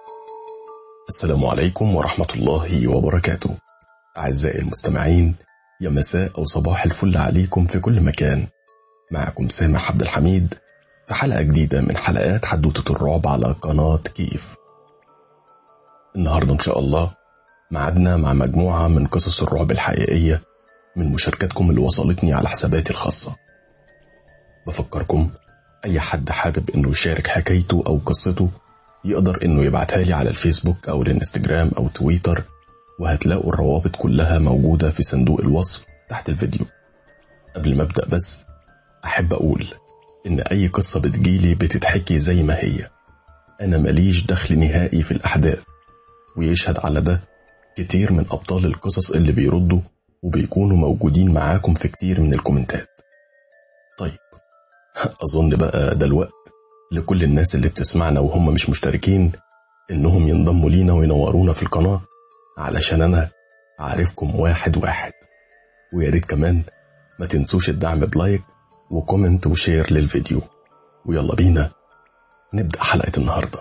السلام عليكم ورحمة الله وبركاته. أعزائي المستمعين، يا مساء أو صباح الفل عليكم في كل مكان. معكم سامح عبد الحميد في حلقة جديدة من حلقات حدوتة الرعب على قناة كيف. النهاردة إن شاء الله معدنا مع مجموعة من قصص الرعب الحقيقية من مشاركاتكم اللي وصلتني على حساباتي الخاصة. بفكركم أي حد حابب إنه يشارك حكايته أو قصته يقدر إنه يبعتها لي على الفيسبوك أو الانستجرام أو تويتر، وهتلاقوا الروابط كلها موجودة في صندوق الوصف تحت الفيديو. قبل ما أبدأ بس أحب أقول إن أي قصة بتجيلي بتتحكي زي ما هي، أنا ماليش دخل نهائي في الأحداث، ويشهد على ده كتير من أبطال القصص اللي بيردوا وبيكونوا موجودين معاكم في كتير من الكومنتات. طيب أظن بقى ده الوقت لكل الناس اللي بتسمعنا وهم مش مشتركين إنهم ينضموا لينا وينورونا في القناة، علشان أنا عارفكم واحد واحد. وياريت كمان ما تنسوش الدعم بلايك وكومنت وشير للفيديو. ويلا بينا نبدأ حلقة النهاردة.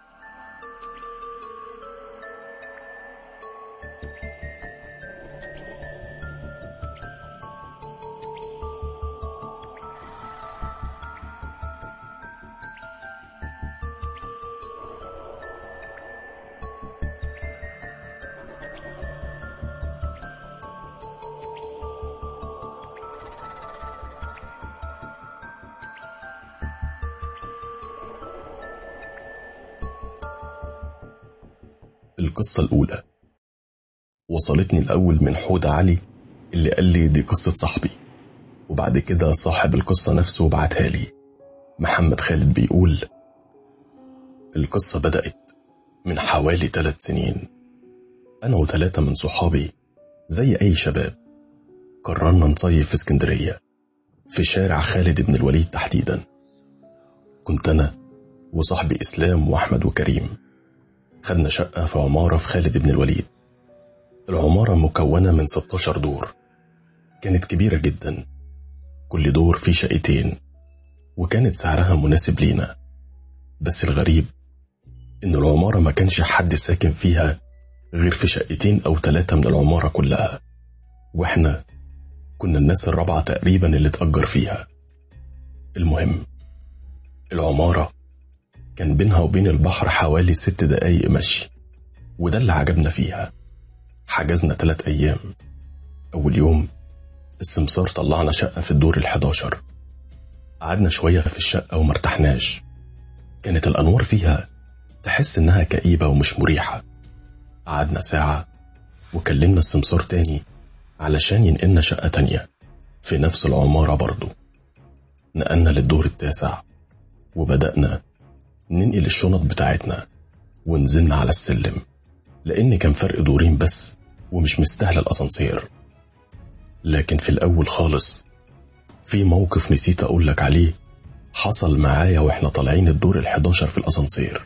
القصة الأولى وصلتني الأول من حودة علي اللي قال لي دي قصة صاحبي، وبعد كده صاحب القصة نفسه بعتها لي. محمد خالد بيقول: القصة بدأت من حوالي 3 سنين. أنا و3 من صحابي زي أي شباب قررنا نصيف في اسكندرية في شارع خالد بن الوليد تحديدا. كنت أنا وصاحبي إسلام وأحمد وكريم، خدنا شقة في عمارة في خالد بن الوليد. العمارة مكونة من 16 دور، كانت كبيرة جدا، كل دور فيه شقتين، وكانت سعرها مناسب لينا. بس الغريب إن العمارة ما كانش حد ساكن فيها غير في 2 أو 3 من العمارة كلها، وإحنا كنا الناس الرابعة تقريبا اللي تأجر فيها. المهم، العمارة كان بينها وبين البحر حوالي 6 دقايق مشي، وده اللي عجبنا فيها. حجزنا 3 أيام. أول يوم السمسار طلعنا شقة في الدور 11. قعدنا شوية في الشقة ومرتحناش، كانت الأنوار فيها تحس إنها كئيبة ومش مريحة. قعدنا ساعة وكلمنا السمسار تاني علشان ينقلنا شقة تانية في نفس العمارة برضو. نقلنا للدور 9 وبدأنا ننقل الشنط بتاعتنا ونزلنا على السلم، لأن كان فرق دورين بس ومش مستاهل الأسانسير. لكن في الأول خالص في موقف نسيت أقولك عليه حصل معايا وإحنا طالعين الدور 11 في الأسانسير.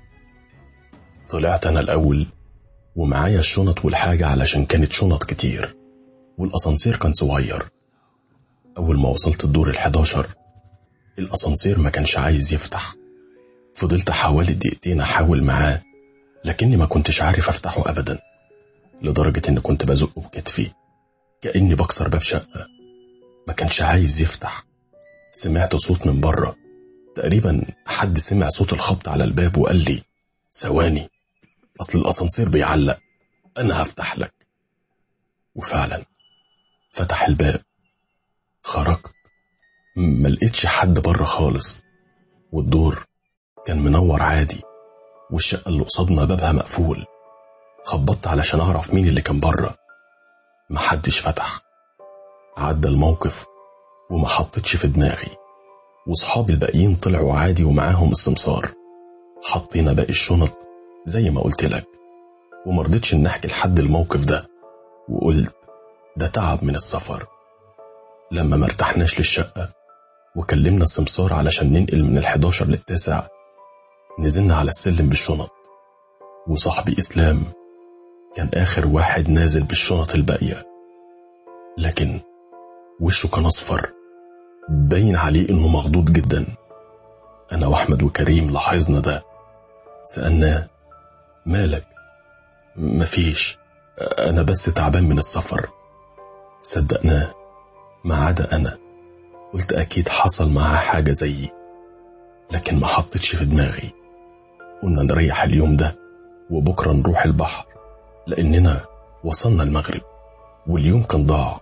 طلعت أنا الأول ومعايا الشنط والحاجة علشان كانت شنط كتير والأسانسير كان صغير. أول ما وصلت الدور 11 الأسانسير ما كانش عايز يفتح. فضلت حوالي 2 دقيقة أحاول معاه، لكني ما كنتش عارف أفتحه أبدا، لدرجة إن كنت بزقه بكتفي كأني بكسر باب شقة. ما كانش عايز يفتح. سمعت صوت من بره، تقريبا حد سمع صوت الخبط على الباب وقال لي: ثواني، أصل الأسانسير بيعلق، أنا هفتح لك. وفعلا فتح الباب. خرجت، ما لقيتش حد بره خالص، والدور كان منور عادي، والشقة اللي قصادنا بابها مقفول. خبطت علشان أعرف مين اللي كان بره، محدش فتح. عدى الموقف وما حطيتش في دماغي، وصحابي الباقيين طلعوا عادي ومعاهم السمسار. حطينا باقي الشنط زي ما قلت لك، ومرضتش ان احكي لحد الموقف ده، وقلت ده تعب من السفر. لما مرتحناش للشقة وكلمنا السمسار علشان ننقل من 11 لل9، نزلنا على السلم بالشنط، وصاحبي إسلام كان آخر واحد نازل بالشنط الباقية، لكن وشه كان أصفر، باين عليه إنه مخضوض جدا. أنا وأحمد وكريم لاحظنا ده، سألناه مالك؟ مفيش، أنا بس تعبان من السفر. صدقناه، ما عدا أنا. قلت أكيد حصل معاه حاجة زيي، لكن ما حطيتش في دماغي. قلنا نريح اليوم ده وبكرة نروح البحر، لأننا وصلنا المغرب واليوم كان ضاع.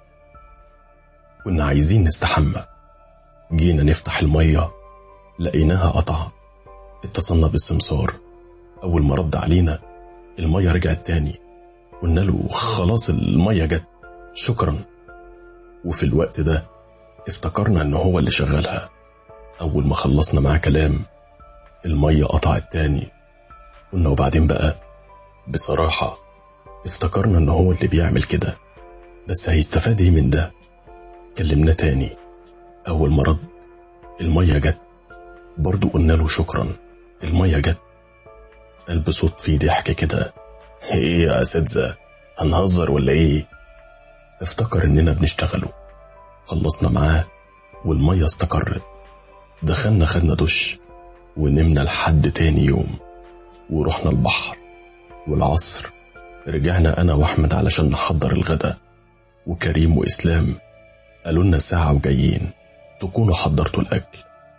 كنا عايزين نستحمى، جينا نفتح المية لقيناها قطعة. اتصلنا بالسمسار، أول ما رد علينا المية رجعت تاني. قلنا له خلاص المية جت، شكرا. وفي الوقت ده افتكرنا ان هو اللي شغلها. أول ما خلصنا معاه كلام المية قطعت تاني. قلنا وبعدين بقى؟ بصراحة افتكرنا ان هو اللي بيعمل كده، بس هيستفاد ايه من ده؟ كلمنا تاني، أول ما رد المية جت برضو. قلنا له شكرا، المية جت. قال بصوت فيه ضحك كده: ايه يا أساتذة، هنهزر ولا ايه؟ افتكر اننا بنشتغله. خلصنا معاه والمية استقرت. دخلنا خدنا دش ونمنا لحد تاني يوم، ورحنا البحر. والعصر رجعنا أنا وأحمد علشان نحضر الغداء، وكريم وإسلام قالوا لنا ساعة وجايين تكونوا حضرتوا الأكل.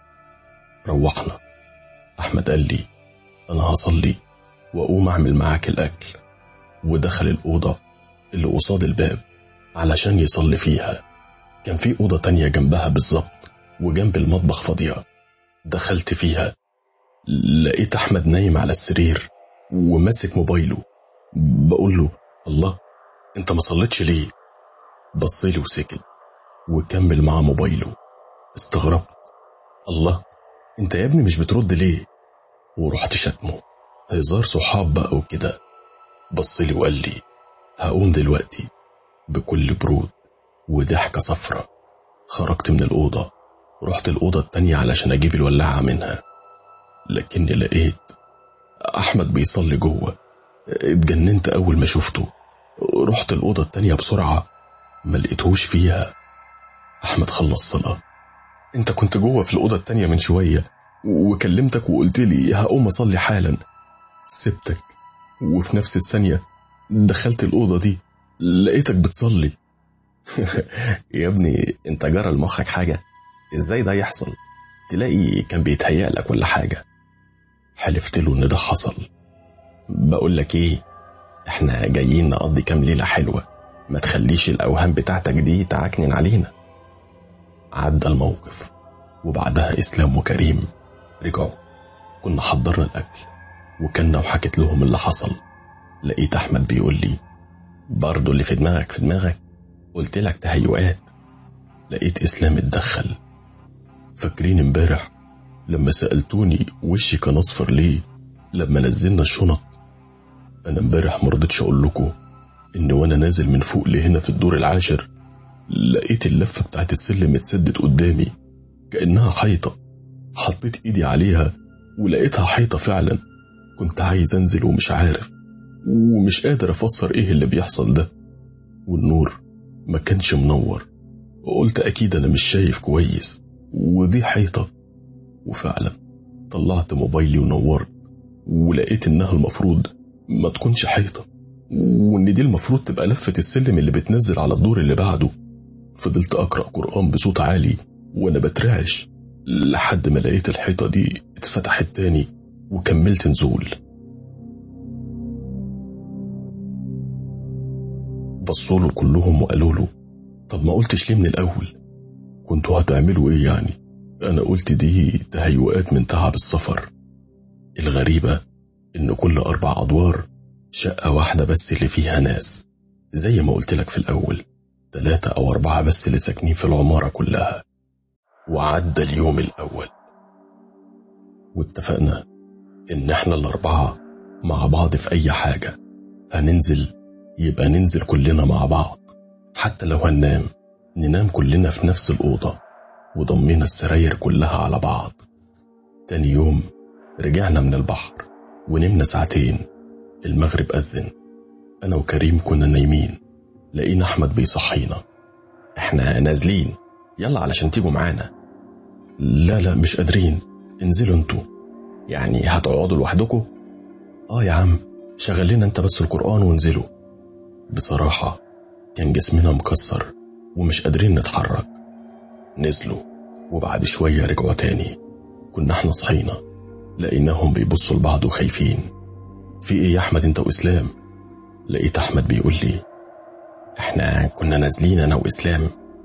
روحنا. أحمد قال لي أنا هصلي وأقوم أعمل معاك الأكل، ودخل الأوضة اللي قصاد الباب علشان يصلي فيها. كان في أوضة تانية جنبها بالظبط وجنب المطبخ فاضية. دخلت فيها لقيت أحمد نايم على السرير وماسك موبايله. بقول له الله، انت ما صليتش ليه؟ بصيلي وسكت وكمل مع موبايله. استغربت، الله انت يا ابني مش بترد ليه؟ ورحت شتمه، هزار صحاب بقى وكده. بصيلي وقال لي هقوم دلوقتي بكل برود وضحكة صفرة. خرجت من الأوضة، رحت الأوضة التانية علشان أجيب الولاعة منها، لكني لقيت أحمد بيصلي جوه. اتجننت أول ما شفته. رحت الأوضة التانية بسرعة، ما لقيتهوش فيها. أحمد خلص صلاة. انت كنت جوه في الأوضة التانية من شوية وكلمتك وقلت لي هقوم أصلي حالا. سبتك وفي نفس الثانية دخلت الأوضة دي لقيتك بتصلي. يا ابني انت جرى لمخك حاجة؟ ازاي ده يحصل؟ تلاقي كان بيتهيأ لك ولا حاجة. حلفت له ان ده حصل. بقول لك ايه، احنا جايين نقضي كام ليلة حلوة، ما تخليش الأوهام بتاعتك دي تعكنن علينا. عدى الموقف وبعدها إسلام وكريم رجعوا. كنا حضرنا الأكل وكنا وحكت لهم اللي حصل. لقيت أحمد بيقول لي برضو اللي في دماغك في دماغك، قلت لك تهيؤات. لقيت إسلام اتدخل. فاكرين امبارح لما سألتوني وشي كان أصفر ليه لما نزلنا الشنط؟ أنا امبارح مرضتش أقول لكم إن وأنا نازل من فوق لهنا في الدور العاشر لقيت اللفة بتاعت السلم اتسدت قدامي كأنها حيطة. حطيت إيدي عليها ولقيتها حيطة فعلا. كنت عايز أنزل ومش عارف ومش قادر أفسر إيه اللي بيحصل ده. والنور ما كانش منور، وقلت أكيد أنا مش شايف كويس ودي حيطة. وفعلا طلعت موبايلي ونورت ولقيت إنها المفروض ما تكونش حيطة، وإن دي المفروض تبقى لفة السلم اللي بتنزل على الدور اللي بعده. فضلت أقرأ قرآن بصوت عالي وأنا بترعش لحد ما لقيت الحيطة دي اتفتحت تاني وكملت نزول. بصوله كلهم وقالوا له طب ما قلتش ليه من الأول؟ كنتوا هتعملوا إيه يعني؟ أنا قلت دي تهيؤات من تعب السفر. الغريبة إن كل 4 أدوار شقة واحدة بس اللي فيها ناس، زي ما قلت لك في الأول 3 أو 4 بس اللي ساكنين في العمارة كلها. وعدى اليوم الأول واتفقنا إن احنا ال4 مع بعض في أي حاجة. هننزل يبقى ننزل كلنا مع بعض، حتى لو هننام ننام كلنا في نفس الأوضة، وضمينا السراير كلها على بعض. تاني يوم رجعنا من البحر ونمنا 2 ساعة. المغرب أذن. أنا وكريم كنا نايمين، لقينا أحمد بيصحينا. احنا نازلين يلا علشان تيجوا معانا. لا مش قادرين، انزلوا انتوا. يعني هتقعدوا لوحدكم؟ يا عم شغل لنا انت بس القرآن ونزلوا. بصراحة كان جسمنا مكسر ومش قادرين نتحرك. نزلوا وبعد شوية رجعوا تاني. كنا احنا صحينا لقيناهم بيبصوا لبعض وخايفين. في ايه يا احمد انت واسلام؟ لقيت احمد بيقول لي احنا كنا نازلين انا واسلام،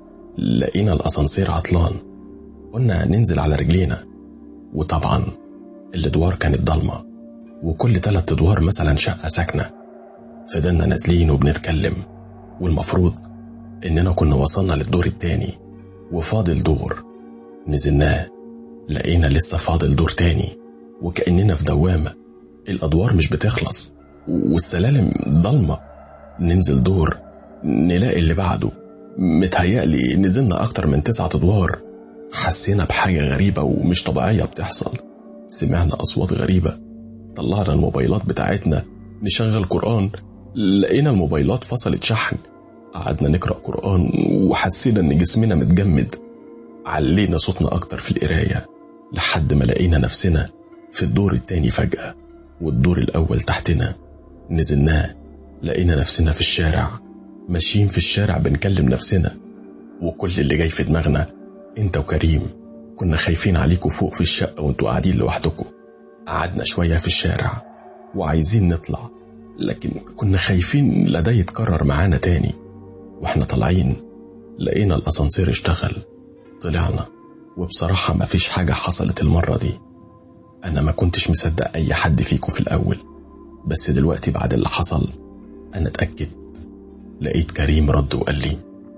لقينا الاسانسير عطلان، قلنا ننزل على رجلينا، وطبعا الادوار كانت ضلمة وكل 3 ادوار مثلا شقة ساكنة. فضلنا نازلين وبنتكلم، والمفروض اننا كنا وصلنا للدور التاني وفاضل دور. نزلناه لقينا لسه فاضل دور تاني، وكأننا في دوامة، الادوار مش بتخلص والسلالم ضلمة. ننزل دور نلاقي اللي بعده، متهيألي نزلنا اكتر من 9 ادوار. حسينا بحاجة غريبة ومش طبيعية بتحصل. سمعنا اصوات غريبة، طلعنا الموبايلات بتاعتنا نشغل قرآن، لقينا الموبايلات فصلت شحن. قعدنا نقرأ قرآن وحسينا ان جسمنا متجمد. علينا صوتنا اكتر في القراية لحد ما لقينا نفسنا في الدور التاني فجأة، والدور الاول تحتنا. نزلناه لقينا نفسنا في الشارع، ماشيين في الشارع بنكلم نفسنا، وكل اللي جاي في دماغنا انت وكريم. كنا خايفين عليكم فوق في الشقة وانتوا قاعدين لوحدكم. قعدنا شوية في الشارع وعايزين نطلع، لكن كنا خايفين لا ده يتكرر معانا تاني. واحنا طالعين لقينا الاسانسير اشتغل. طلعنا وبصراحة ما فيش حاجة حصلت المرة دي. انا ما كنتش مصدق اي حد فيكم في الاول، بس دلوقتي بعد اللي حصل انا اتأكد. لقيت كريم رد وقال لي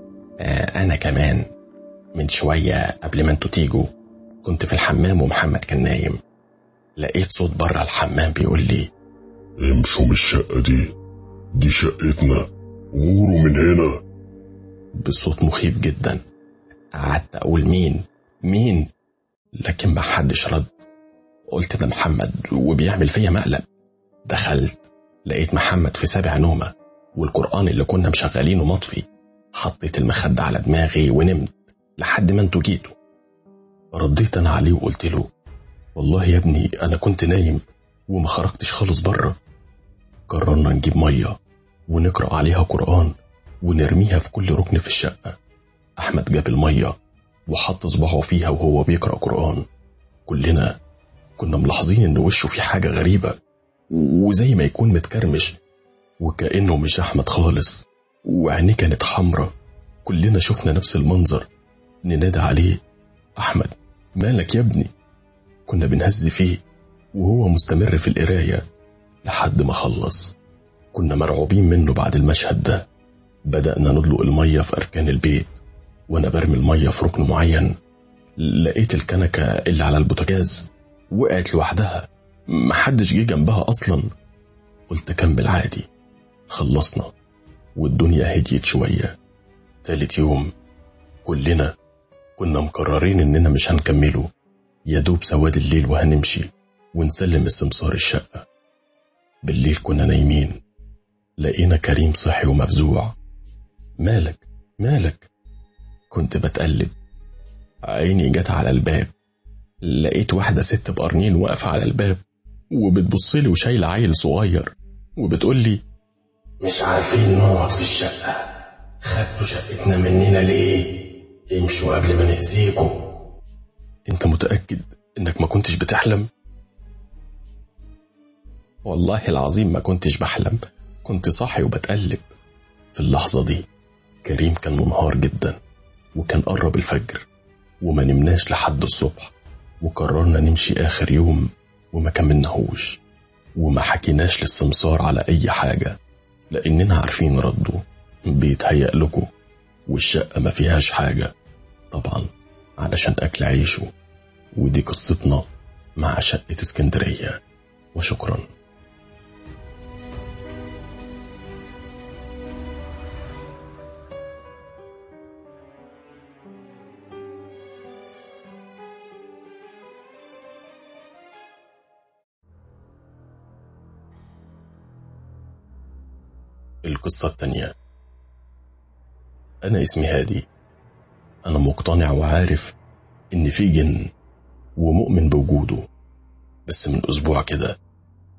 انا كمان من شوية قبل ما انتوا تيجوا كنت في الحمام ومحمد كان نايم. لقيت صوت بره الحمام بيقول لي امشوا من الشقة دي شقتنا، غوروا من هنا، بصوت مخيف جدا. قعدت اقول مين، لكن ما حدش رد. قلت ده محمد وبيعمل فيا مقلب. دخلت لقيت محمد في 7 نومة، والقرآن اللي كنا مشغلينه مطفي. حطيت المخدة على دماغي ونمت لحد ما انتوا جيتوا. رديت انا عليه وقلت له والله يا ابني انا كنت نايم وما خرجتش خالص بره. قررنا نجيب مية ونقرأ عليها قرآن ونرميها في كل ركن في الشقة. احمد جاب المية وحط صباعه فيها وهو بيقرأ قرآن. كلنا كنا ملاحظين ان وشه في حاجة غريبة، وزي ما يكون متكرمش، وكأنه مش احمد خالص، وعينيه كانت حمرة. كلنا شفنا نفس المنظر. ننادى عليه احمد مالك يا ابني؟ كنا بنهز فيه وهو مستمر في القراية لحد ما خلص. كنا مرعوبين منه بعد المشهد ده. بدأنا ندلق المية في أركان البيت، وأنا برمي المية في ركن معين. لقيت الكنكة اللي على البوتاجاز وقعت لوحدها، محدش جه جنبها أصلا. قلت كمل عادي. خلصنا والدنيا هديت شوية. 3 يوم كلنا كنا مقررين إننا مش هنكمله، يدوب سواد الليل وهنمشي ونسلم السمسار الشقة. بالليل كنا نايمين، لقينا كريم صحي ومفزوع. مالك؟ كنت بتقلب، عيني جت على الباب، لقيت واحدة ست بقرنين واقفة على الباب وبتبصلي وشايلة عيل صغير وبتقولي مش عارفين نقعد في الشقة، خدتوا شقتنا مننا ليه؟ امشوا قبل ما نأذيكم. انت متأكد انك ما كنتش بتحلم؟ والله العظيم ما كنتش بحلم، كنت صاحي وبتقلب. في اللحظة دي كريم كان منهار جدا، وكان قرب الفجر، وما نمناش لحد الصبح. وقررنا نمشي آخر يوم وما كملناهوش، وما حكيناش للسمسار على أي حاجة، لأننا عارفين رده. بيتهيأ لكم والشقة ما فيهاش حاجة طبعا علشان أكل عيشه. ودي قصتنا مع شقة اسكندرية، وشكرا. القصة التانية. أنا اسمي هادي. أنا مقتنع وعارف إن في جن ومؤمن بوجوده، بس من أسبوع كده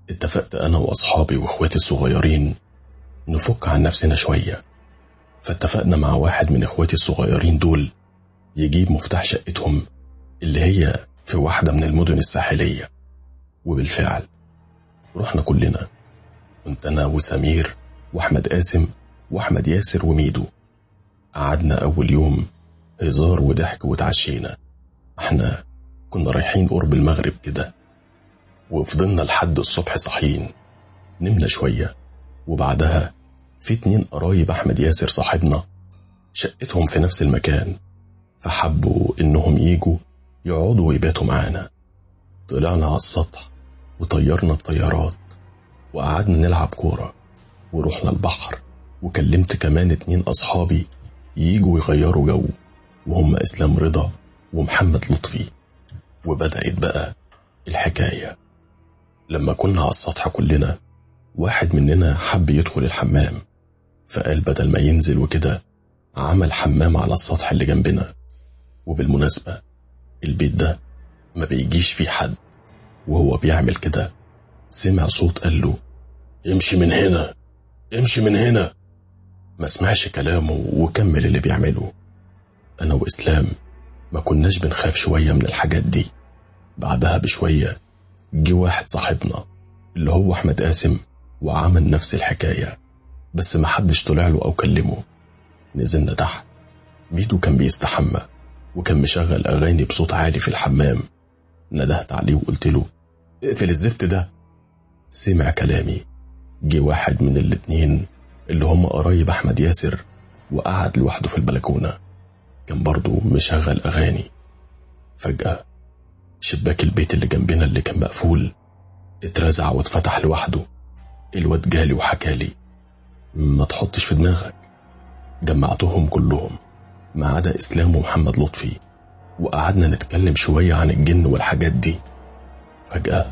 اتفقت أنا وأصحابي وإخواتي الصغيرين نفك عن نفسنا شوية، فاتفقنا مع واحد من إخواتي الصغيرين دول يجيب مفتاح شقتهم اللي هي في واحدة من المدن الساحلية. وبالفعل رحنا كلنا، كنت أنا وسمير وأحمد قاسم وأحمد ياسر وميدو. قعدنا أول يوم هزار وضحك وتعشينا، احنا كنا رايحين قرب المغرب كده، وفضلنا لحد الصبح صاحيين. نمنا شوية، وبعدها في 2 قرايب أحمد ياسر صاحبنا شقتهم في نفس المكان، فحبوا إنهم ييجوا يقعدوا ويباتوا معانا. طلعنا على السطح وطيرنا الطيارات وقعدنا نلعب كورة ورحنا البحر، وكلمت كمان 2 أصحابي ييجوا يغيروا جو، وهم إسلام رضا ومحمد لطفي. وبدأت بقى الحكاية. لما كنا على السطح كلنا، واحد مننا حب يدخل الحمام، فقال بدل ما ينزل وكده عمل حمام على السطح اللي جنبنا. وبالمناسبة البيت ده ما بيجيش فيه حد، وهو بيعمل كده سمع صوت قال له امشي من هنا، امشي من هنا. ما سمعش كلامه وكمل اللي بيعمله. أنا وإسلام ما كناش بنخاف شوية من الحاجات دي. بعدها بشوية جه واحد صاحبنا اللي هو أحمد قاسم وعمل نفس الحكاية، بس ما حدش طلع له أو كلمه. نزلنا تحت، ميدو كان بيستحمى وكان مشغل أغاني بصوت عالي في الحمام. ندهت عليه وقلت له اقفل الزفت ده. سمع كلامي، جه واحد من الاتنين اللي هم قرايب أحمد ياسر وقعد لوحده في البلكونة، كان برضو مشغل أغاني. فجأة شباك البيت اللي جنبنا اللي كان مقفول اترزع واتفتح لوحده. الواد جالي وحكالي ما تحطش في دماغك. جمعتهم كلهم ما عدا إسلام ومحمد لطفي، وقعدنا نتكلم شوية عن الجن والحاجات دي. فجأة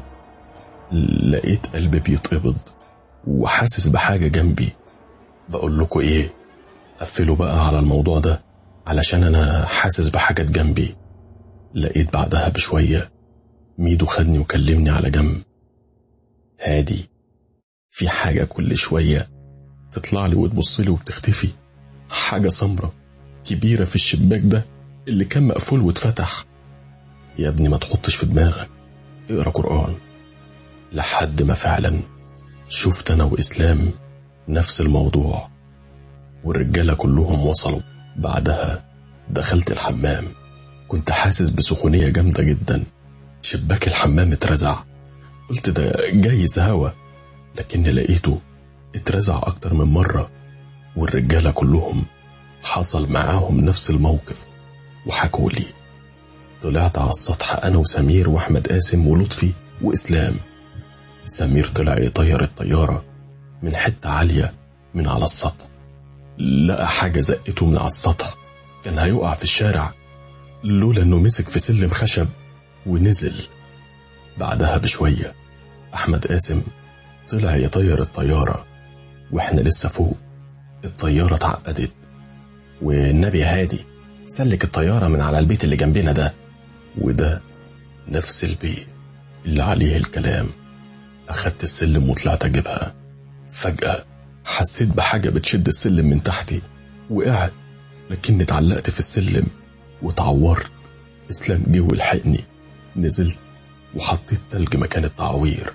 لقيت قلبي بيتقبض وحاسس بحاجة جنبي. بقول لكم ايه، قفلوا بقى على الموضوع ده علشان انا حاسس بحاجة جنبي. لقيت بعدها بشوية ميدو خدني وكلمني على جنب. هادي، في حاجة كل شوية تطلع لي وتبص لي وبتختفي، حاجة سمرة كبيرة في الشباك ده اللي كان مقفول واتفتح. يا ابني ما تحطش في دماغك، اقرأ قرآن. لحد ما فعلا شفت أنا وإسلام نفس الموضوع، والرجالة كلهم وصلوا. بعدها دخلت الحمام، كنت حاسس بسخونية جامدة جدا. شباك الحمام اترزع، قلت ده جايز هوا، لكن لقيته اترزع أكتر من مرة. والرجالة كلهم حصل معاهم نفس الموقف وحكولي. طلعت على السطح أنا وسمير وأحمد قاسم ولطفي وإسلام. سمير طلع يطير الطيارة من حتة عالية من على السطح، لقى حاجة زقته من على السطح، كان هيقع في الشارع لولا انه مسك في سلم خشب ونزل. بعدها بشوية أحمد قاسم طلع يطير الطيارة واحنا لسه فوق. الطيارة اتعقدت، والنبي هادي سلك الطيارة من على البيت اللي جنبنا ده، وده نفس البيت اللي عليه الكلام. أخدت السلم وطلعت أجيبها. فجأة حسيت بحاجة بتشد السلم من تحتي، وقعت لكني اتعلقت في السلم وتعورت. إسلام جه ولحقني، نزلت وحطيت تلج مكان التعوير.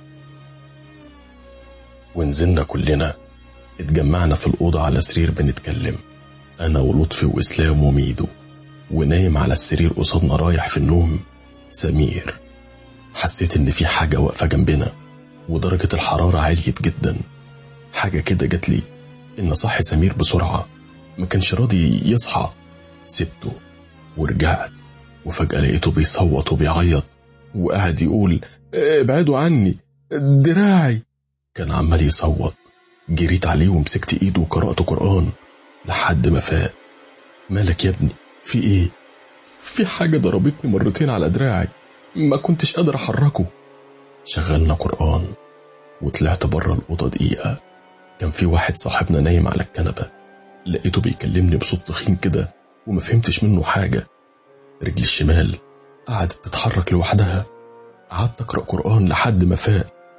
ونزلنا كلنا، اتجمعنا في الأوضة على سرير بنتكلم، أنا ولطفي وإسلام وميدو. ونايم على السرير قصادنا رايح في النوم سمير. حسيت إن في حاجة واقفة جنبنا، ودرجة الحرارة عالية جدا. حاجة كده جت لي إن صحي سمير بسرعة، ما كانش راضي يصحى. سبته ورجعت، وفجأة لقيته بيصوت وبيعيط وقاعد يقول ابعدوا عني، دراعي. كان عمال يصوت. جريت عليه ومسكت ايده وقرأت قرآن لحد ما فاق. مالك يا ابني، في ايه؟ في حاجة ضربتني مرتين على دراعي، ما كنتش قادر احركه. شغلنا قرآن وطلعت بره الأوضة دقيقة. كان في واحد صاحبنا نايم على الكنبة، لقيته بيكلمني بصوت تخين كده وما فهمتش منه حاجة. رجلي الشمال قعدت تتحرك لوحدها. قعدت أقرأ قرآن لحد ما فاق.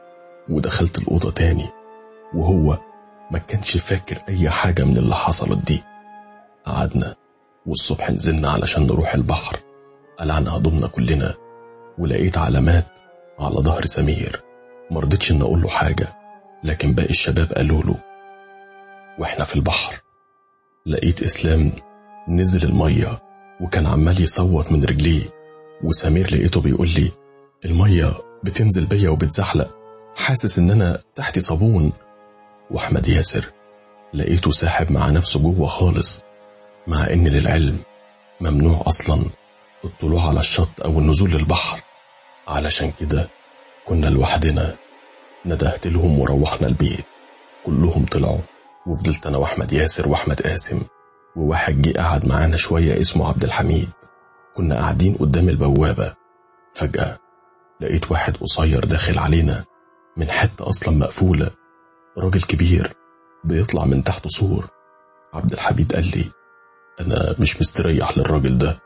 ودخلت الأوضة تاني، وهو ما كانش فاكر أي حاجة من اللي حصلت دي. قعدنا والصبح نزلنا علشان نروح البحر، قلعنا هدومنا كلنا، ولقيت علامات على ظهر سمير. مرضتش ان اقول له حاجة، لكن باقي الشباب قالوا له. واحنا في البحر لقيت اسلام نزل المية وكان عمال يصوت من رجليه، وسمير لقيته بيقول لي المية بتنزل بيا وبتزحلق، حاسس ان انا تحتي صابون. واحمد ياسر لقيته ساحب مع نفسه جوه خالص، مع ان للعلم ممنوع اصلا الطلوع على الشط او النزول للبحر. علشان كده كنا لوحدنا. ندهت لهم وروحنا البيت، كلهم طلعوا، وفضلت انا واحمد ياسر واحمد قاسم، وواحد جه قعد معانا شوية اسمه عبد الحميد. كنا قاعدين قدام البوابة، فجأة لقيت واحد قصير داخل علينا من حتة اصلا مقفولة، راجل كبير بيطلع من تحت سور. عبد الحميد قال لي انا مش مستريح للراجل ده.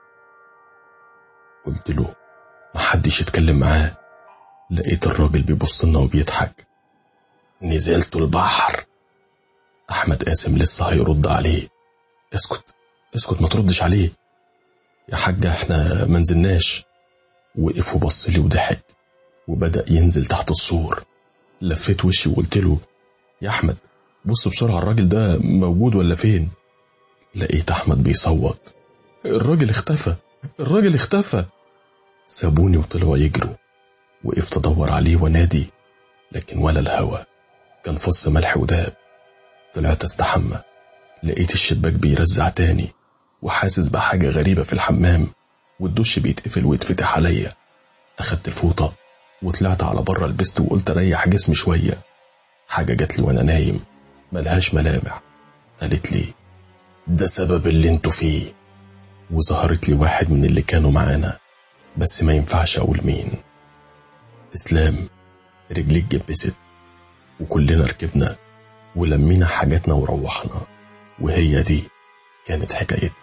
قلت له محدش يتكلم معاه. لقيت الراجل بيبص لنا وبيضحك. نزلت البحر. احمد قاسم لسه هيرد عليه. اسكت ما تردش عليه يا حاجة، احنا منزلناش. وقف وبص لي وضحك وبدأ ينزل تحت السور. لفيت وشي وقلت له يا احمد بص بسرعة، الراجل ده موجود ولا فين؟ لقيت احمد بيصوت الراجل اختفى. سابوني وطلعوا يجروا. وقفت ادور عليه ونادي، لكن ولا الهوا، كان فص ملح وداب. طلعت استحمى، لقيت الشباك بيرزع تاني، وحاسس بحاجة غريبة في الحمام، والدش بيتقفل ويتفتح عليا. اخدت الفوطة وطلعت على بره، لبست وقلت اريح جسمي شوية. حاجة جات لي وانا نايم ملهاش ملامح، قالت لي ده سبب اللي انتوا فيه. وظهرت لي واحد من اللي كانوا معانا، بس ما ينفعش اقول مين. اسلام رجليك جبست، وكلنا ركبنا ولمينا حاجاتنا وروحنا. وهي دي كانت حكايتنا.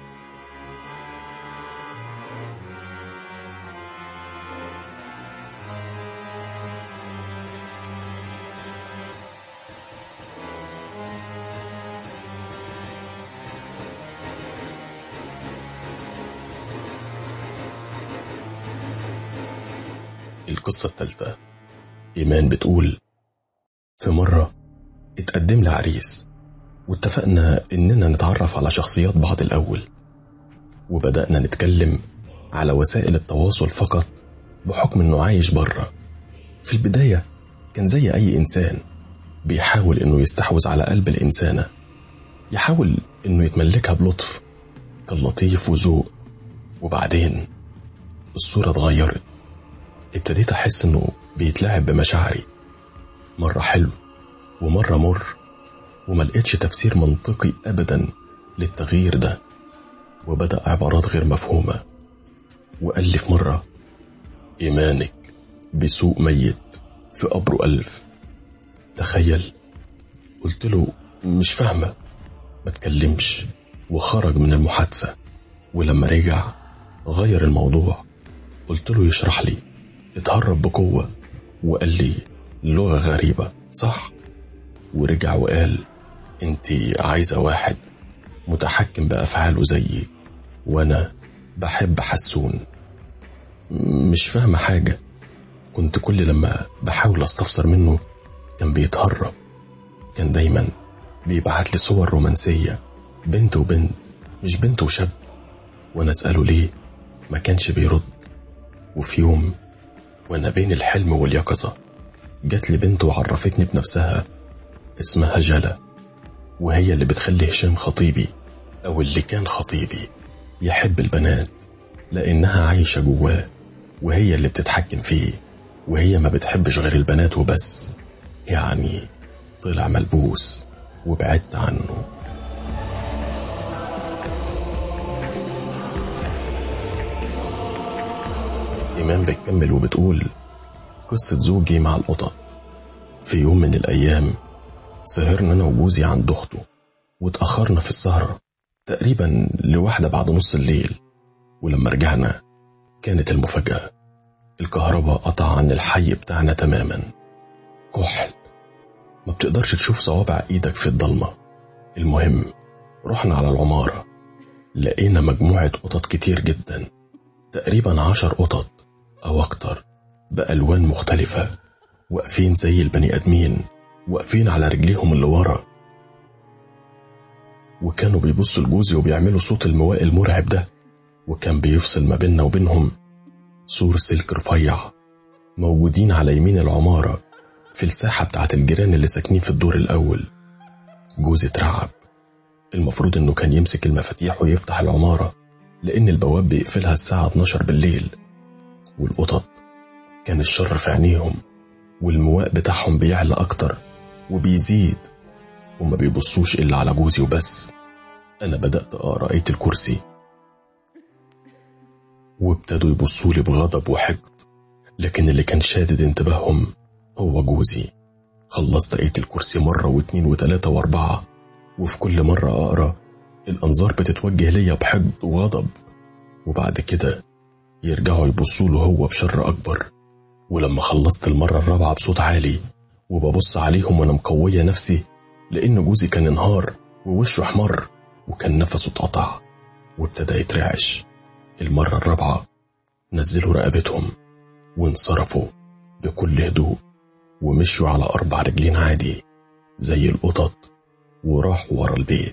القصة الثالثة. إيمان بتقول في مرة اتقدم لي عريس، واتفقنا إننا نتعرف على شخصيات بعض الأول، وبدأنا نتكلم على وسائل التواصل فقط بحكم إنه عايش برا. في البداية كان زي أي إنسان بيحاول إنه يستحوذ على قلب الإنسانة، يحاول إنه يتملكها بلطف، كان لطيف وذوق. وبعدين الصورة اتغيرت، ابتديت أحس إنه بيتلاعب بمشاعري، مرة حلو ومرة مر، وما لقيتش تفسير منطقي أبدا للتغيير ده. وبدأ عبارات غير مفهومة، وقال لي في مرة إيمانك بسوق ميت في قبره 1000. تخيل. قلت له مش فاهمة، ما تكلمش، وخرج من المحادثة. ولما رجع غير الموضوع، قلت له يشرح لي، اتهرب بقوة وقال لي لغة غريبة صح؟ ورجع وقال انتي عايزة واحد متحكم بأفعاله زيي، وانا بحب حسون. مش فاهمة حاجة. كنت كل لما بحاول استفسر منه كان بيتهرب. كان دايما بيبعت لي صور رومانسية، بنت وبنت مش بنت وشاب، وانا اسأله ليه ما كانش بيرد. وفي يوم وانا بين الحلم واليقظة جات لي بنت وعرفتني بنفسها، اسمها جلا، وهي اللي بتخلي هشام خطيبي او اللي كان خطيبي يحب البنات، لانها عايشة جواه، وهي اللي بتتحكم فيه، وهي ما بتحبش غير البنات وبس. يعني طلع ملبوس وبعدت عنه. إيمان بتكمل وبتقول قصة زوجي مع القطط. في يوم من الأيام سهرنا أنا وجوزي عند أخته، واتأخرنا في السهرة تقريبا ل1 بعد نص الليل. ولما رجعنا كانت المفاجأة، الكهرباء قطع عن الحي بتاعنا تماما. كحل، ما بتقدرش تشوف صوابع ايدك في الضلمة. المهم رحنا على العمارة، لقينا مجموعة قطط كتير جدا، تقريبا 10 قطط أو أكتر بألوان مختلفة، واقفين زي البني آدمين، واقفين على رجليهم اللي ورا، وكانوا بيبصوا لجوزي وبيعملوا صوت المواء المرعب ده، وكان بيفصل ما بيننا وبينهم سور سلك رفيع. موجودين على يمين العمارة في الساحة بتاعت الجيران اللي ساكنين في الدور الأول. جوزي اترعب، المفروض انه كان يمسك المفاتيح ويفتح العمارة، لأن البواب بيقفلها الساعة 12 بالليل. والقطط كان الشر في عينيهم، والمواء بتاعهم بيعلى أكتر وبيزيد، وما بيبصوش إلا على جوزي وبس. أنا بدأت أقرأ آية الكرسي، وابتدوا يبصولي بغضب وحقد، لكن اللي كان شادد انتباههم هو جوزي. خلصت آية الكرسي مرة واثنين وثلاثة واربعة، وفي كل مرة أقرأ الأنظار بتتوجه ليا بحقد وغضب، وبعد كده يرجعوا يبصوله هو بشر أكبر. ولما خلصت المرة الرابعة بصوت عالي وببص عليهم وأنا مقوية نفسي، لأن جوزي كان انهار ووشه احمر وكان نفسه اتقطع وابتدى يترعش. المرة الرابعة نزلوا رقبتهم وانصرفوا بكل هدوء، ومشوا على 4 رجلين عادي زي القطط، وراحوا ورا البيت.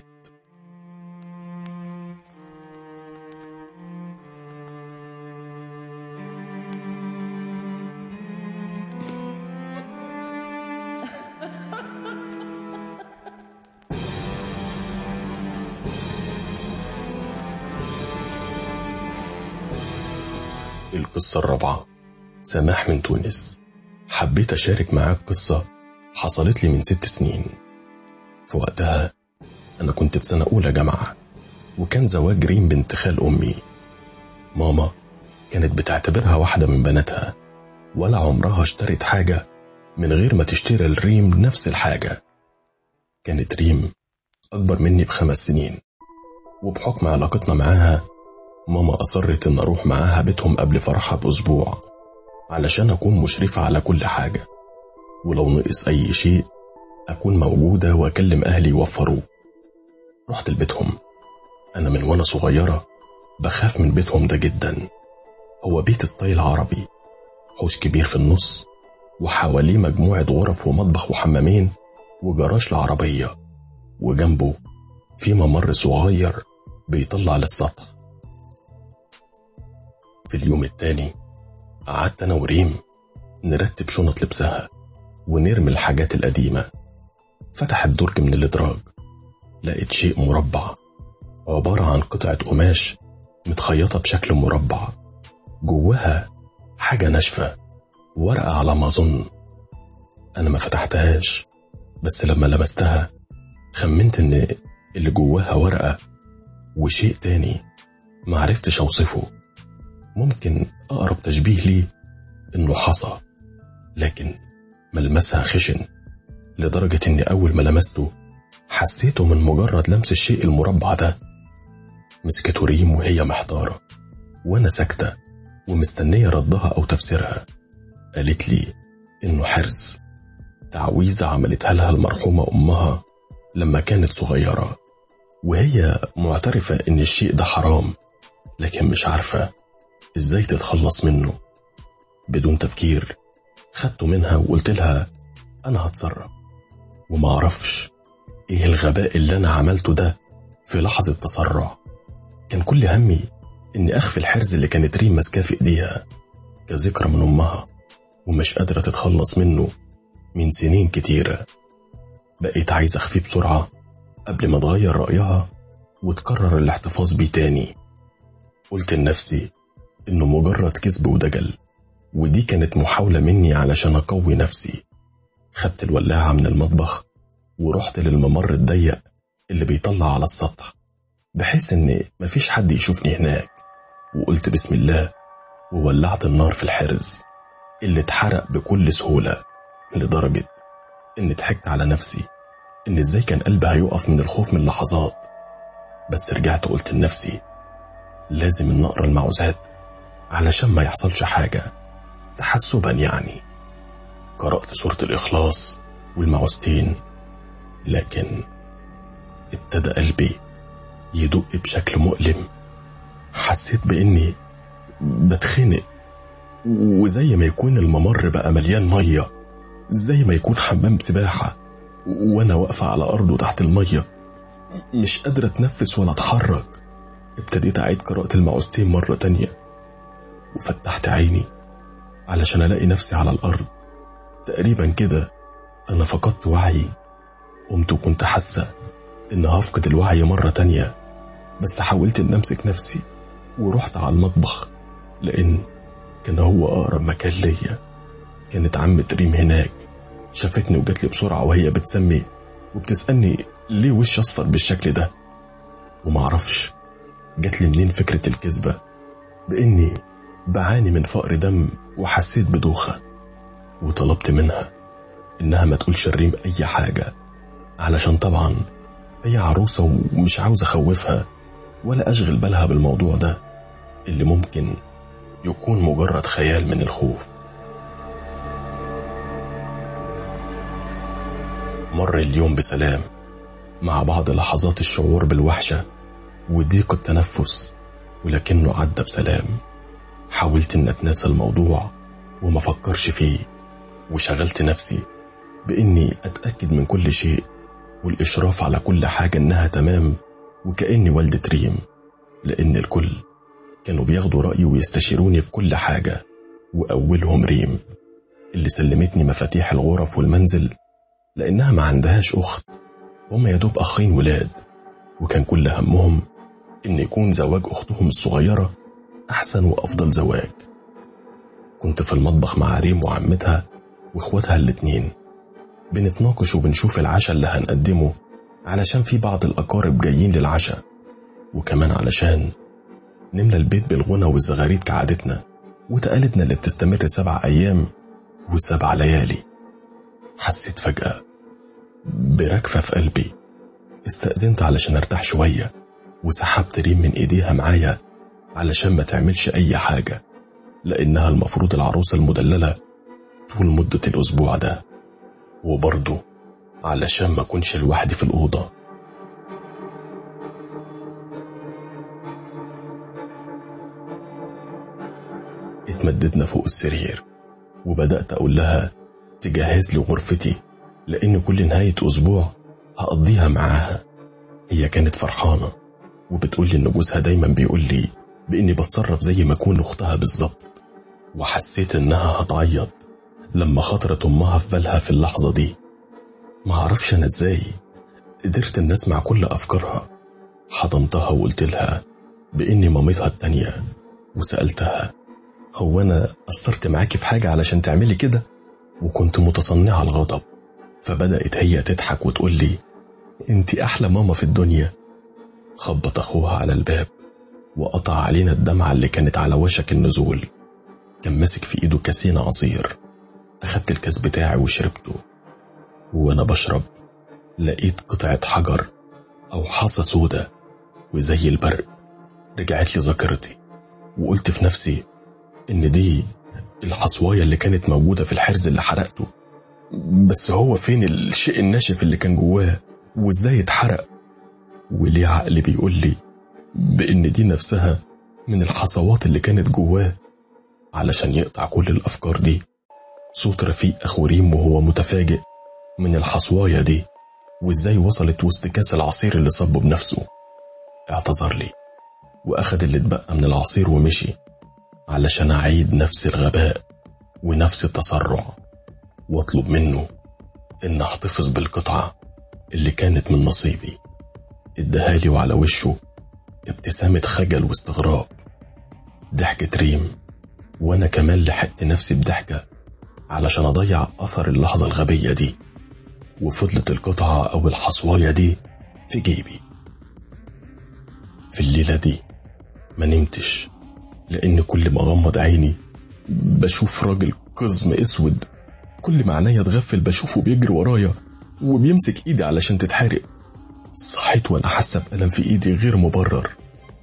القصة الرابعة، سماح من تونس. حبيت أشارك معاك قصة حصلت لي من 6 سنين. في وقتها أنا كنت في سنة أولى جامعة، وكان زواج ريم بنت خال أمي. ماما كانت بتعتبرها واحدة من بناتها، ولا عمرها اشترت حاجة من غير ما تشتري الريم نفس الحاجة. كانت ريم أكبر مني ب5 سنين، وبحكم علاقتنا معاها ماما أصرت إن أروح معاها بيتهم قبل فرحها بأسبوع، علشان أكون مشرفة على كل حاجة، ولو نقص أي شيء أكون موجودة وأكلم أهلي يوفروه. رحت لبيتهم. أنا من وأنا صغيرة بخاف من بيتهم ده جدا. هو بيت ستايل عربي، حوش كبير في النص، وحواليه مجموعة غرف ومطبخ وحمامين وجراج لعربية، وجنبه في ممر صغير بيطلع للسطح. في اليوم التاني قعدت أنا وريم نرتب شنط لبسها ونرمي الحاجات القديمة. فتح الدرج من الإدراج، لقيت شيء مربع عبارة عن قطعة قماش متخيطة بشكل مربع، جواها حاجة ناشفة، ورقة على ما أظن. أنا ما فتحتهاش، بس لما لمستها خمنت إن اللي جواها ورقة وشيء تاني ما عرفتش أوصفه. ممكن أقرب تشبيه لي إنه حصى، لكن ملمسها خشن لدرجة إني أول ما لمسته حسيته من مجرد لمس الشيء المربع ده. مسكته ريم وهي محتارة، وأنا ساكتة ومستنية ردها أو تفسيرها. قالت لي إنه حرز، تعويذة عملتها لها المرحومة أمها لما كانت صغيرة، وهي معترفة إن الشيء ده حرام، لكن مش عارفة إزاي تتخلص منه. بدون تفكير خدته منها وقلت لها أنا هتصرف، وما أعرفش إيه الغباء اللي أنا عملته ده. في لحظة تسرع كان كل همي إني أخفي الحرز اللي كانت ريم ماسكاه في إيديها كذكرى من أمها، ومش قادرة تتخلص منه من سنين كتيرة. بقيت عايز أخفيه بسرعة قبل ما تغير رأيها وتكرر الاحتفاظ بيه تاني. قلت لنفسي إنه مجرد كذب ودجل، ودي كانت محاولة مني علشان أقوي نفسي. خدت الولاعة من المطبخ ورحت للممر الضيق اللي بيطلع على السطح، بحيث إن مفيش حد يشوفني هناك، وقلت بسم الله وولعت النار في الحرز اللي اتحرق بكل سهولة، لدرجة إن ضحكت على نفسي إن إزاي كان قلبي هيقف من الخوف من لحظات. بس رجعت قلت لنفسي لازم إن أقرأ المعوذات علشان ما يحصلش حاجة، تحسبا يعني. قرأت سورة الإخلاص والمعوذتين، لكن ابتدى قلبي يدق بشكل مؤلم. حسيت بإني بتخنق، وزي ما يكون الممر بقى مليان مية، زي ما يكون حمام سباحة وأنا واقفة على أرضه تحت المية، مش قادرة أتنفس ولا أتحرك. ابتديت أعيد قراءة المعوذتين مرة تانية، وفتحت عيني علشان ألاقي نفسي على الأرض. تقريبا كده أنا فقدت وعي. قمت وكنت حاسة إن هفقد الوعي مرة تانية، بس حاولت إن أمسك نفسي ورحت على المطبخ، لأن كان هو أقرب مكان ليا. كانت عمة ريم هناك، شافتني وجات لي بسرعة وهي بتسمي وبتسألني ليه وش أصفر بالشكل ده، ومعرفش جات لي منين فكرة الكذبة بإني بعاني من فقر دم وحسيت بدوخة. وطلبت منها إنها ما تقولش ريم أي حاجة، علشان طبعا هي عروسة ومش عاوز أخوفها ولا أشغل بالها بالموضوع ده اللي ممكن يكون مجرد خيال من الخوف. مر اليوم بسلام، مع بعض لحظات الشعور بالوحشة وضيق التنفس، ولكنه عدى بسلام. حاولت إن أتناسى الموضوع وما فكرش فيه، وشغلت نفسي بإني أتأكد من كل شيء والإشراف على كل حاجة إنها تمام، وكأني والدة ريم، لأن الكل كانوا بياخدوا رأيي ويستشيروني في كل حاجة، وأولهم ريم اللي سلمتني مفاتيح الغرف والمنزل، لأنها ما عندهاش أخت، هم يدوب أخين ولاد، وكان كل همهم إن يكون زواج أختهم الصغيرة أحسن وأفضل زواج. كنت في المطبخ مع ريم وعمتها وإخواتها الاتنين، بنتناقش وبنشوف العشاء اللي هنقدمه، علشان في بعض الأقارب جايين للعشاء، وكمان علشان نملى البيت بالغنى والزغاريد كعادتنا وتقاليدنا اللي بتستمر 7 أيام و7 ليالي. حسيت فجأة بركفة في قلبي، استأذنت علشان ارتاح شوية، وسحبت ريم من ايديها معايا علشان ما تعملش اي حاجة، لانها المفروض العروسة المدللة طول مدة الاسبوع ده، وبرضه علشان ما كنش لوحدي في الأوضة. اتمددنا فوق السرير، وبدأت أقول لها تجهز لي غرفتي، لأن كل نهاية أسبوع هقضيها معاها. هي كانت فرحانة وبتقول لي إن جوزها دايما بيقول لي بإني بتصرف زي ما أكون أختها بالظبط، وحسيت إنها هتعيط لما خطرت أمها في بالها في اللحظة دي. ما عرفش أنا إزاي قدرت إن أسمع كل أفكارها. حضنتها وقلت لها بإني مامتها التانية، وسألتها هو أنا قصرت معاكي في حاجة علشان تعملي كده؟ وكنت متصنعة الغضب، فبدأت هي تضحك وتقول لي انتي أحلى ماما في الدنيا. خبط أخوها على الباب وقطع علينا الدمعة اللي كانت على وشك النزول. كان ماسك في إيده كاسين عصير، أخدت الكاس بتاعي وشربته، وأنا بشرب لقيت قطعة حجر أو حصى سودة، وزي البرق رجعت لي ذاكرتي، وقلت في نفسي إن دي الحصواية اللي كانت موجودة في الحرز اللي حرقته. بس هو فين الشيء الناشف اللي كان جواه، وإزاي اتحرق؟ وليه عقلي بيقول لي بإن دي نفسها من الحصوات اللي كانت جواه؟ علشان يقطع كل الأفكار دي، صوت رفيق أخو ريم وهو متفاجئ من الحصواية دي وإزاي وصلت وسط كاس العصير اللي صبه بنفسه. اعتذر لي وأخد اللي اتبقى من العصير ومشي، علشان أعيد نفس الغباء ونفس التسرع، واطلب منه إن احتفظ بالقطعة اللي كانت من نصيبي. ادهالي وعلى وشه ابتسامة خجل واستغراب. ضحكت ريم، وانا كمان لحقت نفسي بضحكة علشان اضيع اثر اللحظة الغبية دي، وفضلت القطعة او الحصواية دي في جيبي. في الليلة دي ما نمتش، لان كل ما غمض عيني بشوف راجل قزم اسود، كل ما عينيا اتغفل بشوفه بيجري ورايا وبيمسك ايدي علشان تتحرق. صحيت وانا حاسه بألم في ايدي غير مبرر.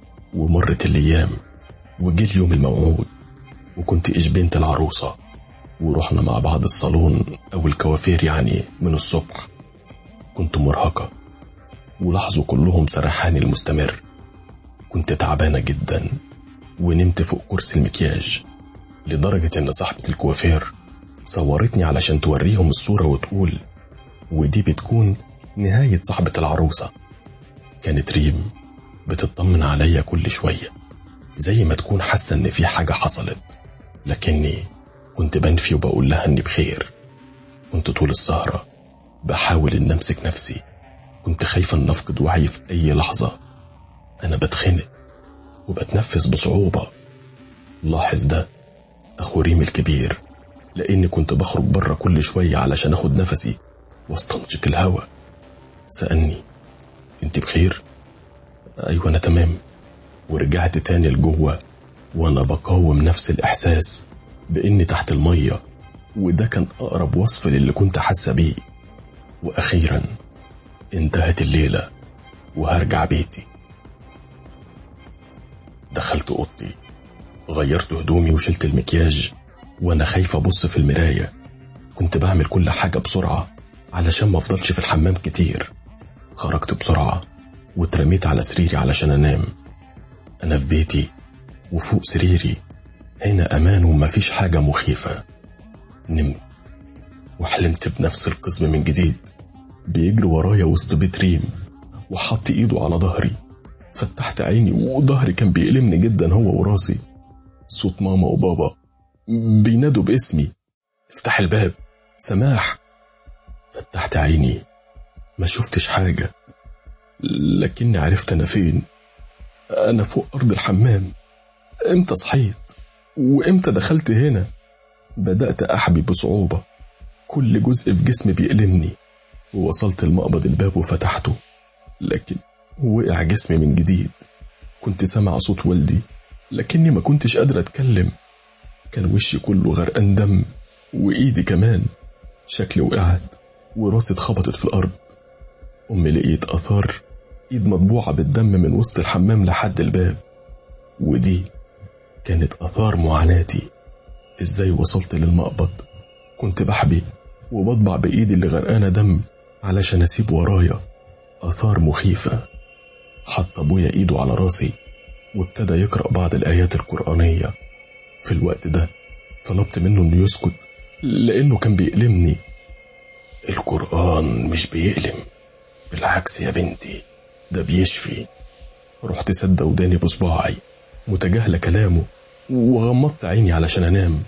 ومرت الايام وجه اليوم الموعود، وكنت ايش بنت العروسه، ورحنا مع بعض الصالون أو الكوافير يعني من الصبح. كنت مرهقة، ولاحظوا كلهم سرحاني المستمر. كنت تعبانة جدا، ونمت فوق كرسي المكياج، لدرجة إن صاحبة الكوافير صورتني علشان توريهم الصورة وتقول ودي بتكون نهاية صاحبة العروسة. كانت ريم بتطمن عليا كل شوية، زي ما تكون حاسة إن في حاجة حصلت، لكني كنت بنفي وبقول لها إني بخير. كنت طول السهرة بحاول إن أمسك نفسي، كنت خايفة إن أفقد وعي في أي لحظة. أنا بتخنق وبتنفس بصعوبة. لاحظ ده أخو ريم الكبير، لأني كنت بخرج بره كل شوية علشان أخد نفسي واستنشق الهواء. سألني أنت بخير؟ أيوة أنا تمام. ورجعت تاني لجوه وأنا بقاوم نفس الإحساس بإني تحت المية، وده كان أقرب وصف للي كنت حاسة بيه. وأخيرا انتهت الليلة وهرجع بيتي. دخلت أوضتي، غيرت هدومي وشلت المكياج وأنا خايفة أبص في المراية. كنت بعمل كل حاجة بسرعة علشان ما أفضلش في الحمام كتير. خرجت بسرعة واترميت على سريري علشان أنام. أنا في بيتي وفوق سريري، هنا أمان ومفيش حاجة مخيفة. نمت وحلمت بنفس القزم من جديد بيجري ورايا وسط بيت ريم وحط إيده على ظهري. فتحت عيني وظهري كان بيألمني جدا هو وراسي. صوت ماما وبابا بينادوا باسمي، افتح الباب سماح. فتحت عيني ما شفتش حاجة، لكني عرفت أنا فين. أنا فوق أرض الحمام. إمتى صحيت وإمتى دخلت هنا؟ بدأت أحبي بصعوبة، كل جزء في جسمي بيألمني. ووصلت المقبض الباب وفتحته، لكن وقع جسمي من جديد. كنت سامع صوت والدي، لكني ما كنتش قادر أتكلم. كان وشي كله غرقان دم، وإيدي كمان. شكلي وقعت وراسي اتخبطت في الأرض. أمي لقيت أثار إيد مطبوعة بالدم من وسط الحمام لحد الباب، ودي كانت أثار معاناتي. إزاي وصلت للمقبض؟ كنت بحبي وبطبع بإيدي اللي غرقانة دم علشان أسيب ورايا آثار مخيفة. حط أبويا إيده على راسي وابتدى يقرأ بعض الآيات القرآنية. في الوقت ده طلبت منه إنه يسكت لأنه كان بيألمني. القرآن مش بيألم، بالعكس يا بنتي ده بيشفي. رحت سد وداني بصباعي متجاهلة كلامه، وغمضت عيني علشان أنام.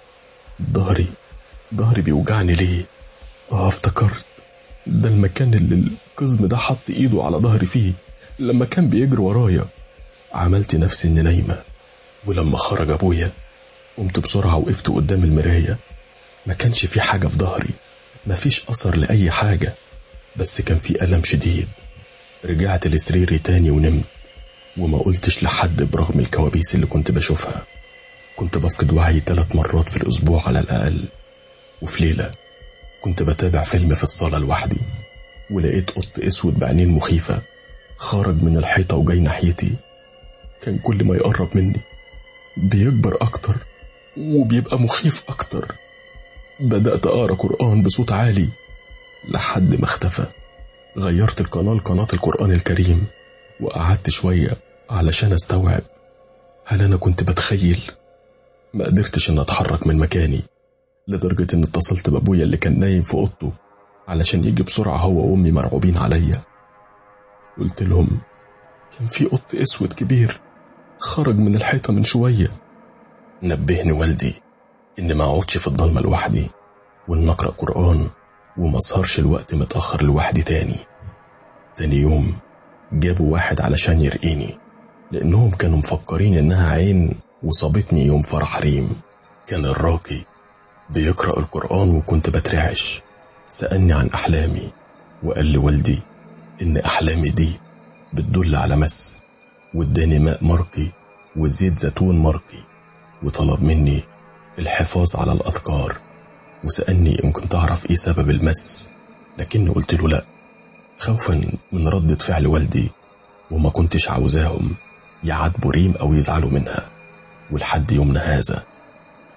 ظهري بيوجعني ليه؟ افتكرت ده المكان اللي القزم ده حط إيده على ظهري فيه لما كان بيجري ورايا. عملت نفسي إني نايمة، ولما خرج أبويا قمت بسرعة وقفت قدام المراية. ما كانش في حاجة في ظهري، ما فيش أثر لأي حاجة، بس كان في ألم شديد. رجعت لسريري تاني ونمت، وما قلتش لحد برغم الكوابيس اللي كنت بشوفها. كنت بفقد وعي 3 مرات في الأسبوع على الأقل. وفي ليلة كنت بتابع فيلم في الصالة لوحدي، ولقيت قط أسود بعينين مخيفة خارج من الحيطة وجاي ناحيتي. كان كل ما يقرب مني بيكبر أكتر وبيبقى مخيف أكتر. بدأت أقرأ قرآن بصوت عالي لحد ما اختفى. غيرت القناة لقناة القرآن الكريم، وقعدت شوية علشان استوعب هل أنا كنت بتخيل. ما قدرتش أن أتحرك من مكاني، لدرجة أن اتصلت بأبويا اللي كان نايم في أوضته علشان يجي بسرعة هو وأمي مرعوبين عليا. قلت لهم كان في قط أسود كبير خرج من الحيطة من شوية. نبهني والدي إن ما أقعدش في الضلمة لوحدي، وإن أقرأ قرآن وما أسهرش الوقت متأخر لوحدي تاني. تاني يوم جابوا واحد علشان يرقيني، لأنهم كانوا مفكرين إنها عين وصابتني يوم فرح ريم. كان الراقي بيقرأ القرآن وكنت بترعش. سألني عن أحلامي، وقال لي والدي إن أحلامي دي بتدل على مس، واداني ماء مرقي وزيت زيتون مرقي، وطلب مني الحفاظ على الأذكار، وسألني إن كنت أعرف إيه سبب المس، لكني قلت له لأ، خوفا من ردة فعل والدي، وما كنتش عاوزاهم يعاتبوا ريم أو يزعلوا منها. ولحد يومنا هذا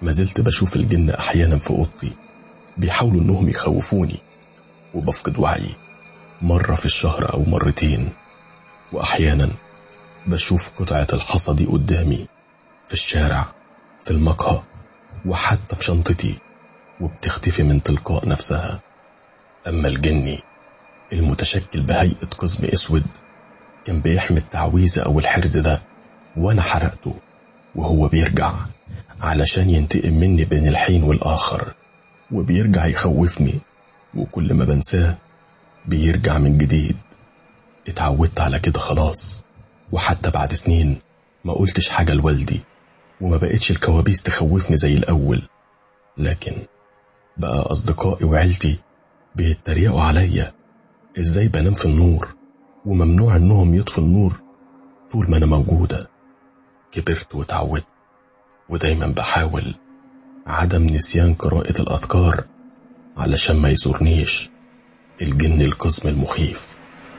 ما زلت بشوف الجن أحيانا في أوضتي بيحاولوا إنهم يخوفوني، وبفقد وعي مرة في الشهر أو مرتين. وأحيانا بشوف قطعة الحصى دي قدامي في الشارع، في المقهى، وحتى في شنطتي، وبتختفي من تلقاء نفسها. أما الجني المتشكل بهيئة قزم أسود كان بيحمي التعويذة أو الحرز ده، وأنا حرقته، وهو بيرجع علشان ينتقم مني بين الحين والآخر، وبيرجع يخوفني، وكل ما بنساه بيرجع من جديد. اتعودت على كده خلاص، وحتى بعد سنين ما قلتش حاجة لوالدي، وما بقتش الكوابيس تخوفني زي الأول. لكن بقى أصدقائي وعيلتي بيتريقوا عليا إزاي بنام في النور، وممنوع إنهم يطفوا النور طول ما أنا موجودة. كبرت وتعودت، ودايما بحاول عدم نسيان قراءة الأذكار علشان ما يزورنيش الجن القزم المخيف.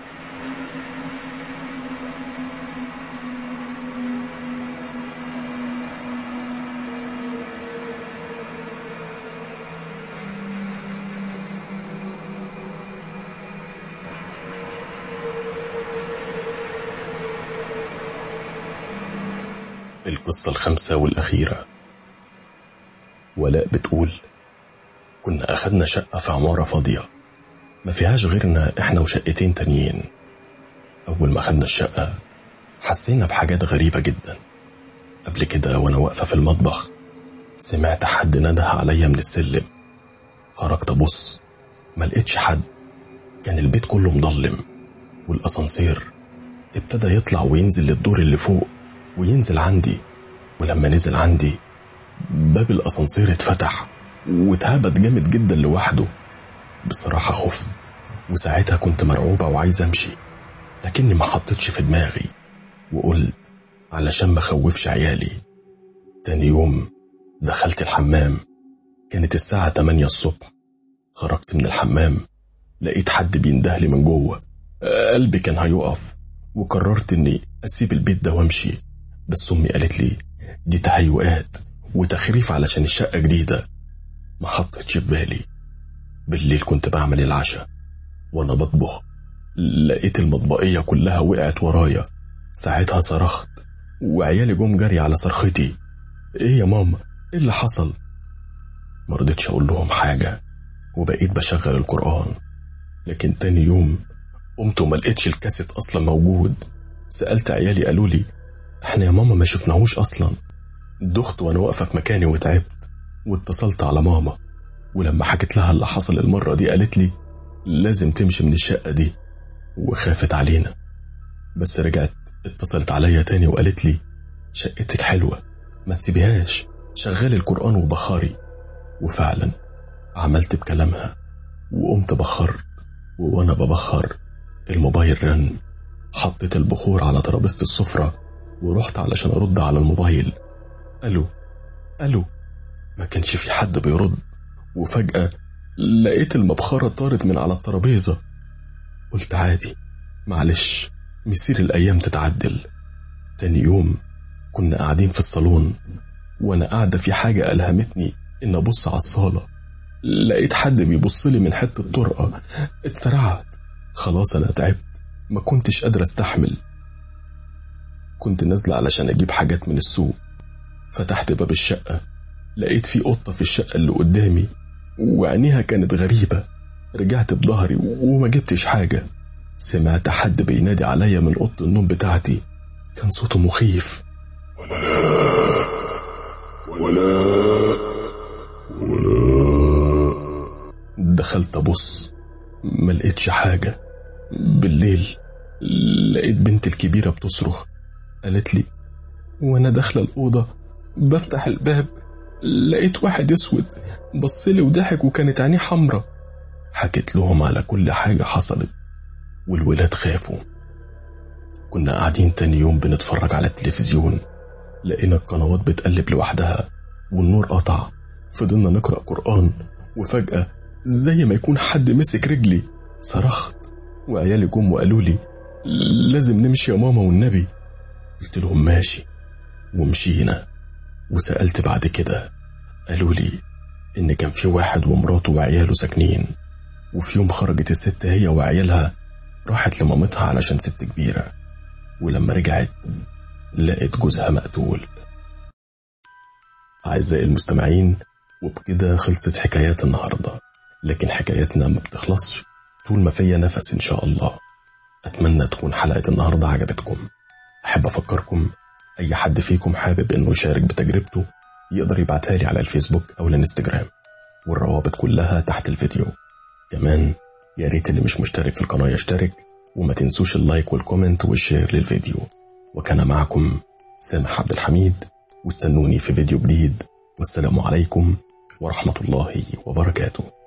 القصة الخامسة والأخيرة. ولاء بتقول: كنا أخدنا شقة في عمارة فاضية ما فيهاش غيرنا إحنا وشقتين تانيين. أول ما أخدنا الشقة حسينا بحاجات غريبة جدا. قبل كده وأنا واقفة في المطبخ سمعت حد نده عليا من السلم. خرجت أبص ما لقيتش حد، كان البيت كله مضلم، والأسانسير ابتدى يطلع وينزل للدور اللي فوق وينزل عندي. ولما نزل عندي باب الأسانسير اتفتح واتهبت جامد جدا لوحده. بصراحة خفت، وساعتها كنت مرعوبة وعايز أمشي، لكني ما حطيتش في دماغي، وقلت علشان ما خوفش عيالي. تاني يوم دخلت الحمام، كانت الساعة 8 الصبح. خرجت من الحمام لقيت حد بيندهلي من جوه. قلبي كان هيقف، وقررت اني اسيب البيت ده وامشي. بس امي قالت لي دي تهيؤات وتخريف علشان الشقة جديدة. ما حطيتش في بالي. بالليل كنت بعمل العشاء وانا بطبخ، لقيت المطبقية كلها وقعت ورايا. ساعتها صرخت وعيالي جم جري على صرختي: ايه يا ماما، ايه اللي حصل؟ مرضتش اقول لهم حاجة، وبقيت بشغل القرآن. لكن تاني يوم قمت وما لقيتش الكاسيت اصلا موجود. سألت عيالي قالوا لي احنا يا ماما ما شفناهوش اصلا. دخت وانا واقفة في مكاني وتعبت، واتصلت على ماما، ولما حكيت لها اللي حصل المرة دي قالت لي لازم تمشي من الشقة دي، وخافت علينا. بس رجعت اتصلت عليا تاني وقالت لي شقتك حلوة ما تسيبيهاش، شغلي القرآن وبخري. وفعلا عملت بكلامها وقمت بخرت، وانا ببخر الموبايل رن. حطيت البخور على ترابيزة السفرة ورحت علشان ارد على الموبايل. الو الو، ما كانش في حد بيرد. وفجأة لقيت المبخرة طارت من على الترابيزة. قلت عادي، معلش، مسير الأيام تتعدل. تاني يوم كنا قاعدين في الصالون، وانا قاعدة في حاجة ألهمتني إن أبص على الصالة. لقيت حد بيبصلي من حتة طرقة. اتسرعت، خلاص أنا تعبت، ما كنتش قادرة استحمل. كنت نازلة علشان أجيب حاجات من السوق. فتحت باب الشقة، لقيت في قطة في الشقة اللي قدامي، وعينيها كانت غريبة. رجعت بظهري وما جبتش حاجة. سمعت حد بينادي عليا من أوضة النوم بتاعتي، كان صوته مخيف: ولا دخلت أبص ما لقيتش حاجة. بالليل لقيت بنتي الكبيرة بتصرخ. قالت لي وانا داخلة الأوضة بفتح الباب لقيت واحد اسود بصلي وضحك وكانت عينيه حمرة. حكيت لهم على كل حاجة حصلت، والولاد خافوا. كنا قاعدين تاني يوم بنتفرج على التلفزيون، لقينا القنوات بتقلب لوحدها والنور قطع. فضلنا نقرأ قرآن، وفجأة زي ما يكون حد مسك رجلي. صرخت وعيالي جم وقالوا لي لازم نمشي يا ماما والنبي. قلت لهم ماشي، ومشينا. وسألت بعد كده قالوا لي إن كان في واحد ومراته وعياله ساكنين، وفي يوم خرجت الست هي وعيالها راحت لمامتها علشان ست كبيرة، ولما رجعت لقت جوزها مقتول. أعزائي المستمعين، وبكده خلصت حكايات النهاردة، لكن حكاياتنا ما بتخلصش طول ما فيا نفس إن شاء الله. أتمنى تكون حلقة النهاردة عجبتكم. أحب أفكركم أي حد فيكم حابب إنه يشارك بتجربته يقدر يبعتها لي على الفيسبوك أو الانستجرام، والروابط كلها تحت الفيديو. كمان يا ريت اللي مش مشترك في القناة يشترك، وما تنسوش اللايك والكومنت والشير للفيديو. وكان معكم سامح عبد الحميد، واستنوني في فيديو جديد، والسلام عليكم ورحمة الله وبركاته.